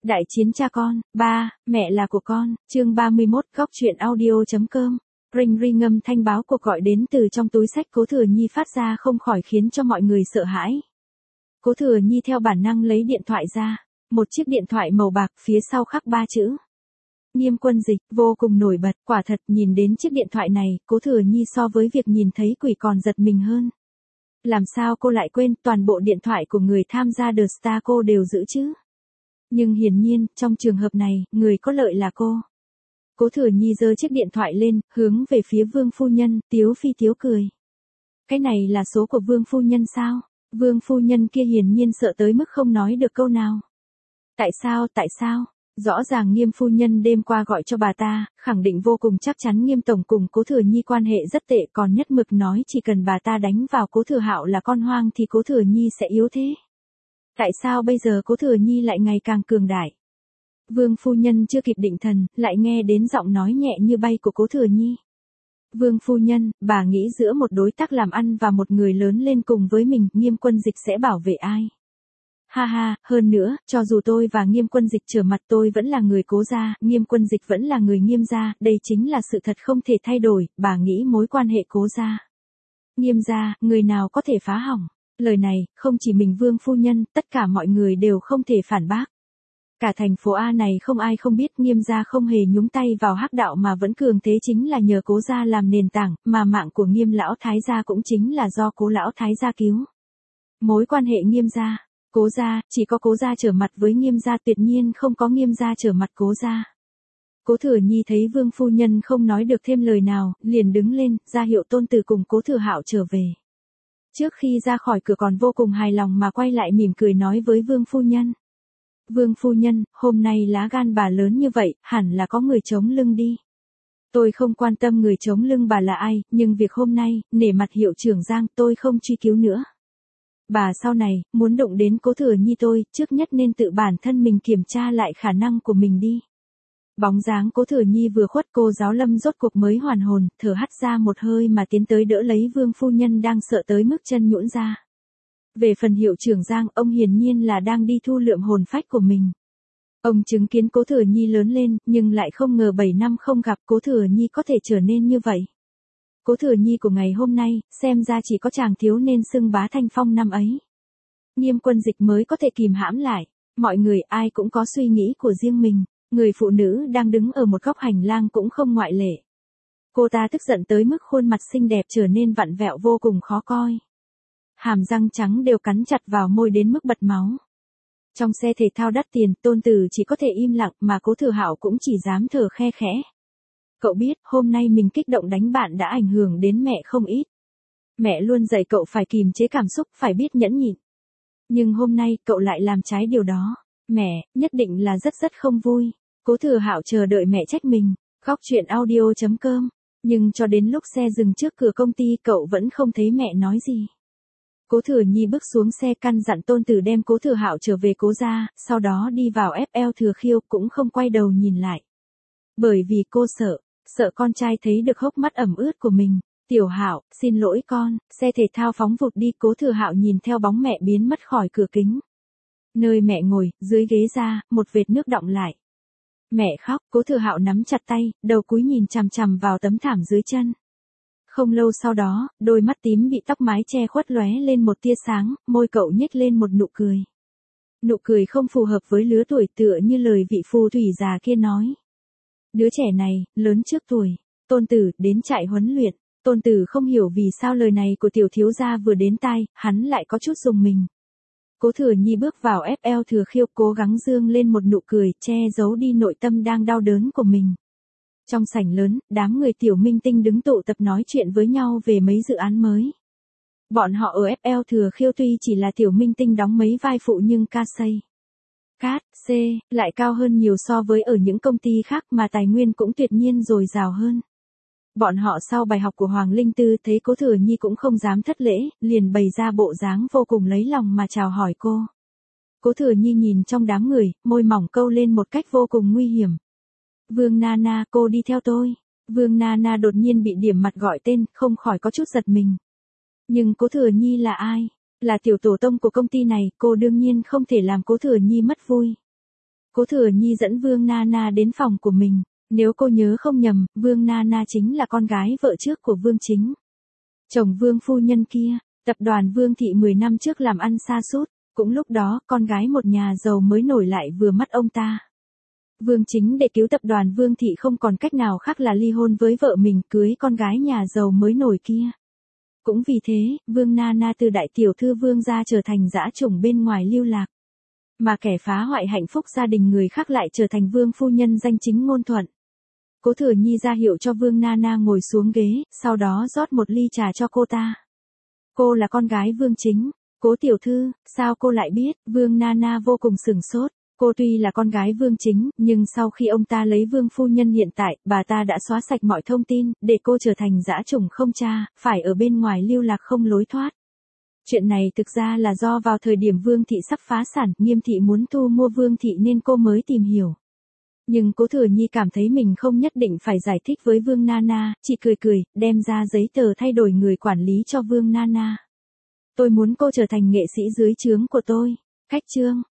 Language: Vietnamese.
Đại chiến cha con, ba, mẹ là của con, chương 31, góc truyện audio.com. Ring ring ngâm thanh báo cuộc gọi đến từ trong túi xách Cố Thừa Nhi phát ra không khỏi khiến cho mọi người sợ hãi. Cố Thừa Nhi theo bản năng lấy điện thoại ra, một chiếc điện thoại màu bạc phía sau khắc 3 chữ. Nghiêm Quân Dịch, vô cùng nổi bật, quả thật nhìn đến chiếc điện thoại này, Cố Thừa Nhi so với việc nhìn thấy quỷ còn giật mình hơn. Làm sao cô lại quên toàn bộ điện thoại của người tham gia The Star cô đều giữ chứ? Nhưng hiển nhiên, trong trường hợp này, người có lợi là cô. Cố Thừa Nhi giơ chiếc điện thoại lên, hướng về phía Vương phu nhân, tiếu phi tiếu cười. Cái này là số của Vương phu nhân sao? Vương phu nhân kia hiển nhiên sợ tới mức không nói được câu nào. Tại sao? Rõ ràng Nghiêm phu nhân đêm qua gọi cho bà ta, khẳng định vô cùng chắc chắn Nghiêm tổng cùng Cố Thừa Nhi quan hệ rất tệ, còn nhất mực nói chỉ cần bà ta đánh vào Cố Thừa Hạo là con hoang thì Cố Thừa Nhi sẽ yếu thế. Tại sao bây giờ Cố Thừa Nhi lại ngày càng cường đại? Vương phu nhân chưa kịp định thần, lại nghe đến giọng nói nhẹ như bay của Cố Thừa Nhi. Vương phu nhân, bà nghĩ giữa một đối tác làm ăn và một người lớn lên cùng với mình, Nghiêm Quân Dịch sẽ bảo vệ ai? Ha ha, hơn nữa, cho dù tôi và Nghiêm Quân Dịch trở mặt tôi vẫn là người Cố gia, Nghiêm Quân Dịch vẫn là người Nghiêm gia, đây chính là sự thật không thể thay đổi, bà nghĩ mối quan hệ Cố gia, Nghiêm gia, người nào có thể phá hỏng? Lời này, không chỉ mình Vương phu nhân, tất cả mọi người đều không thể phản bác. Cả thành phố A này không ai không biết Nghiêm gia không hề nhúng tay vào hắc đạo mà vẫn cường thế chính là nhờ Cố gia làm nền tảng, mà mạng của Nghiêm lão thái gia cũng chính là do Cố lão thái gia cứu. Mối quan hệ Nghiêm gia, Cố gia, chỉ có Cố gia trở mặt với Nghiêm gia, tuyệt nhiên không có Nghiêm gia trở mặt Cố gia. Cố Thừa Nhi thấy Vương phu nhân không nói được thêm lời nào, liền đứng lên, ra hiệu tôn tử cùng Cố Thừa Hạo trở về. Trước khi ra khỏi cửa còn vô cùng hài lòng mà quay lại mỉm cười nói với Vương phu nhân. Vương phu nhân, hôm nay lá gan bà lớn như vậy, hẳn là có người chống lưng đi. Tôi không quan tâm người chống lưng bà là ai, nhưng việc hôm nay, nể mặt hiệu trưởng Giang, tôi không truy cứu nữa. Bà sau này, muốn động đến Cố Thừa Nhi tôi, trước nhất nên tự bản thân mình kiểm tra lại khả năng của mình đi. Bóng dáng Cố Thừa Nhi vừa khuất, cô giáo Lâm rốt cuộc mới hoàn hồn, thở hắt ra một hơi mà tiến tới đỡ lấy Vương phu nhân đang sợ tới mức chân nhũn ra. Về phần hiệu trưởng Giang, ông hiển nhiên là đang đi thu lượm hồn phách của mình. Ông chứng kiến Cố Thừa Nhi lớn lên, nhưng lại không ngờ 7 năm không gặp Cố Thừa Nhi có thể trở nên như vậy. Cố Thừa Nhi của ngày hôm nay, xem ra chỉ có chàng thiếu nên xưng bá thanh phong năm ấy. Nghiêm Quân Dịch mới có thể kìm hãm lại. Mọi người ai cũng có suy nghĩ của riêng mình. Người phụ nữ đang đứng ở một góc hành lang cũng không ngoại lệ. Cô ta tức giận tới mức khuôn mặt xinh đẹp trở nên vặn vẹo vô cùng khó coi. Hàm răng trắng đều cắn chặt vào môi đến mức bật máu. Trong xe thể thao đắt tiền, tôn tử chỉ có thể im lặng mà Cố Thừa Hạo cũng chỉ dám thở khe khẽ. Cậu biết, hôm nay mình kích động đánh bạn đã ảnh hưởng đến mẹ không ít. Mẹ luôn dạy cậu phải kìm chế cảm xúc, phải biết nhẫn nhịn. Nhưng hôm nay, cậu lại làm trái điều đó. Mẹ, nhất định là rất không vui. Cố Thừa Hạo chờ đợi mẹ trách mình. Góc truyện audio.com. Nhưng cho đến lúc xe dừng trước cửa công ty cậu vẫn không thấy mẹ nói gì. Cố Thừa Nhi bước xuống xe căn dặn tôn tử đem Cố Thừa Hạo trở về Cố gia, sau đó đi vào FL Thừa Khiêu cũng không quay đầu nhìn lại. Bởi vì cô sợ con trai thấy được hốc mắt ẩm ướt của mình. Tiểu Hạo, xin lỗi con, xe thể thao phóng vụt đi. Cố Thừa Hạo nhìn theo bóng mẹ biến mất khỏi cửa kính. Nơi mẹ ngồi, dưới ghế ra, một vệt nước đọng lại. Mẹ khóc, Cố Thừa Hạo nắm chặt tay, đầu cúi nhìn chằm chằm vào tấm thảm dưới chân. Không lâu sau đó, đôi mắt tím bị tóc mái che khuất lóe lên một tia sáng, môi cậu nhếch lên một nụ cười. Nụ cười không phù hợp với lứa tuổi, tựa như lời vị phù thủy già kia nói. Đứa trẻ này, lớn trước tuổi. Tôn tử, đến trại huấn luyện. Tôn tử không hiểu vì sao lời này của tiểu thiếu gia vừa đến tai, hắn lại có chút rùng mình. Cố Thừa Nhi bước vào FL Thừa Khiêu, cố gắng dương lên một nụ cười, che giấu đi nội tâm đang đau đớn của mình. Trong sảnh lớn, đám người tiểu minh tinh đứng tụ tập nói chuyện với nhau về mấy dự án mới. Bọn họ ở FL Thừa Khiêu tuy chỉ là tiểu minh tinh đóng mấy vai phụ nhưng cát lại cao hơn nhiều so với ở những công ty khác mà tài nguyên cũng tuyệt nhiên dồi dào hơn. Bọn họ sau bài học của Hoàng Linh Tư thấy Cố Thừa Nhi cũng không dám thất lễ, liền bày ra bộ dáng vô cùng lấy lòng mà chào hỏi cô. Cố Thừa Nhi nhìn trong đám người, môi mỏng câu lên một cách vô cùng nguy hiểm. Vương Nana, cô đi theo tôi. Vương Nana đột nhiên bị điểm mặt gọi tên, không khỏi có chút giật mình. Nhưng Cố Thừa Nhi là ai? Là tiểu tổ tông của công ty này, cô đương nhiên không thể làm Cố Thừa Nhi mất vui. Cố Thừa Nhi dẫn Vương Nana đến phòng của mình. Nếu cô nhớ không nhầm, Vương Nana chính là con gái vợ trước của Vương Chính. Chồng Vương phu nhân kia, tập đoàn Vương Thị 10 năm trước làm ăn sa sút, cũng lúc đó, con gái một nhà giàu mới nổi lại vừa mắt ông ta. Vương Chính để cứu tập đoàn Vương Thị không còn cách nào khác là ly hôn với vợ mình, cưới con gái nhà giàu mới nổi kia. Cũng vì thế, Vương Nana từ đại tiểu thư Vương gia trở thành dã chủng bên ngoài lưu lạc. Mà kẻ phá hoại hạnh phúc gia đình người khác lại trở thành Vương phu nhân danh chính ngôn thuận. Cố Thừa Nhi ra hiệu cho Vương Nana ngồi xuống ghế, sau đó rót một ly trà cho cô ta. Cô là con gái Vương Chính. Cố tiểu thư, sao cô lại biết? Vương Nana vô cùng sửng sốt. Cô tuy là con gái Vương Chính, nhưng sau khi ông ta lấy Vương phu nhân hiện tại, bà ta đã xóa sạch mọi thông tin, để cô trở thành dã chủng không cha, phải ở bên ngoài lưu lạc không lối thoát. Chuyện này thực ra là do vào thời điểm Vương Thị sắp phá sản, Nghiêm Thị muốn thu mua Vương Thị nên cô mới tìm hiểu. Nhưng Cố Thừa Nhi cảm thấy mình không nhất định phải giải thích với Vương Nana, chỉ cười cười, đem ra giấy tờ thay đổi người quản lý cho Vương Nana. Tôi muốn cô trở thành nghệ sĩ dưới trướng của tôi. Khách trương.